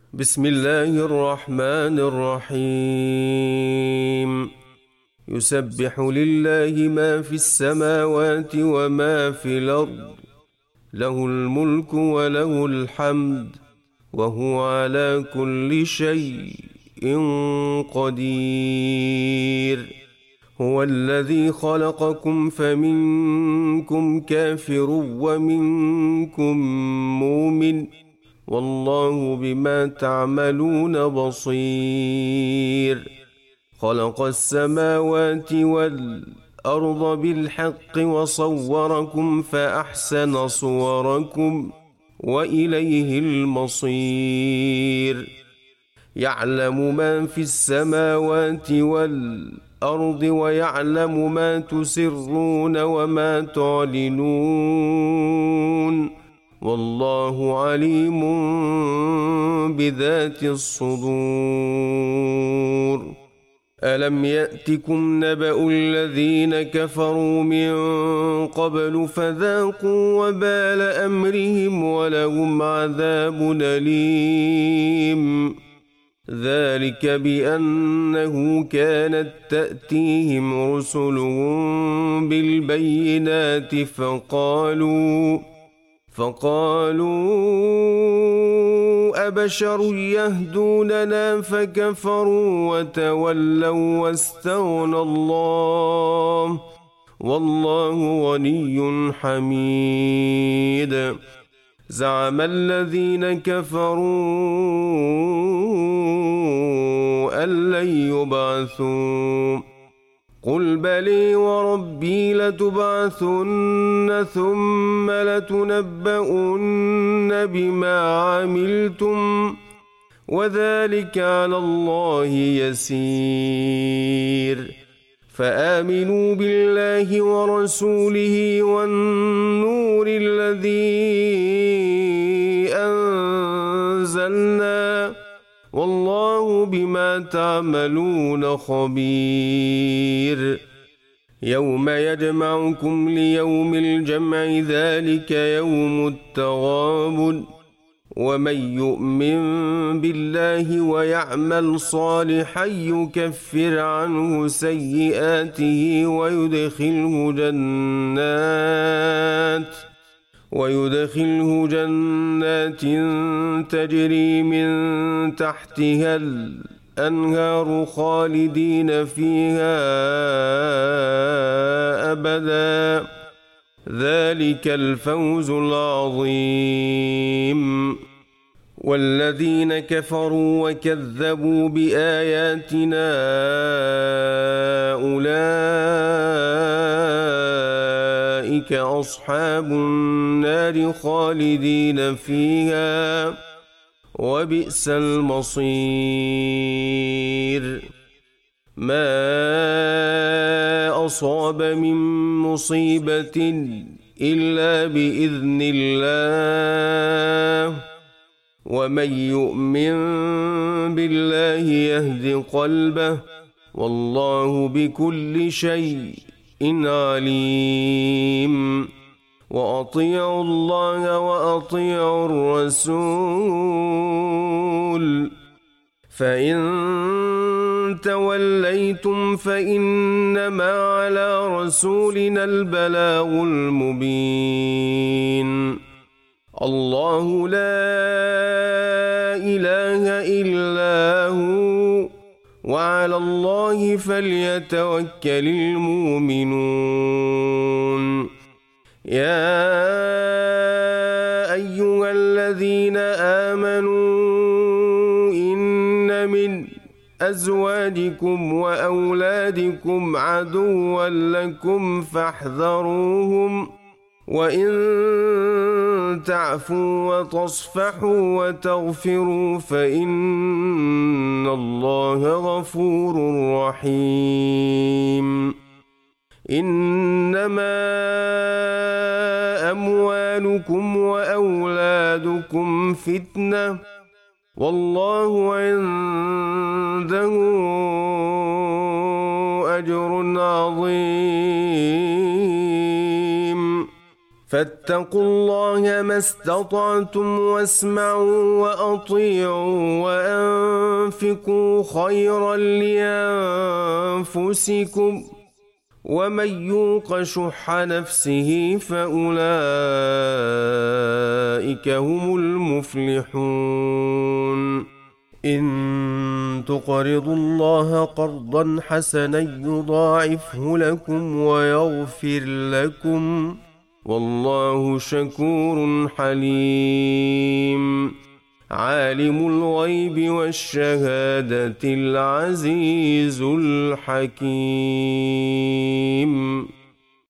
بسم الله الرحمن الرحيم. يسبح لله ما في السماوات وما في الأرض، له الملك وله الحمد، وهو على كل شيء قدير. هو الذي خلقكم فمنكم كافر ومنكم مؤمن، والله بما تعملون بصير. خلق السماوات والأرض بالحق وصوركم فأحسن صوركم وإليه المصير. يعلم ما في السماوات والأرض ويعلم ما تسرون وما تعلنون، والله عليم بذات الصدور. ألم يأتكم نبأ الذين كفروا من قبل فذاقوا وبال أمرهم ولهم عذاب أليم. ذلك بأنه كانت تأتيهم رسلهم بالبينات فقالوا أبشر يهدوننا فكفروا وتولوا واستغنى الله، والله غني حميد. زعم الذين كفروا أن لن يبعثوا، قل بلي وربي لتبعثن ثم لتنبؤن بما عملتم، وذلك على الله يسير. فآمنوا بالله ورسوله والنور الذي أنزلنا، والله بما تعملون خبير. يوم يجمعكم ليوم الجمع، ذلك يوم التغابن. ومن يؤمن بالله ويعمل صالحا يكفر عنه سيئاته ويدخله جنات تجري من تحتها الأنهار خالدين فيها أبدا، ذلك الفوز العظيم. والذين كفروا وكذبوا بآياتنا أولئك أصحاب النار خالدين فيها، وبئس المصير. ما أصاب من مصيبة إلا بإذن الله، ومن يؤمن بالله يهد قلبه، والله بكل شيء عليم. وأطيعوا الله وأطيعوا الرسول، فإن توليتم فإنما على رسولنا البلاغ المبين. الله لا إله إلا هو، وعلى الله فليتوكل المؤمنون. يا أيها الذين آمنوا إن من أزواجكم وأولادكم عدوا لكم فاحذروهم، وإن تعفوا وتصفحوا وتغفروا فإن الله غفور رحيم. إنما أموالكم وأولادكم فتنة، والله عنده أجر عظيم. فاتقوا الله ما استطعتم واسمعوا وأطيعوا وأنفقوا خيرا لأنفسكم ومن يوق شح نفسه فأولئك هم المفلحون إن تقرضوا الله قرضا حسنا يضاعفه لكم ويغفر لكم والله شكور حليم عالم الغيب والشهادة العزيز الحكيم.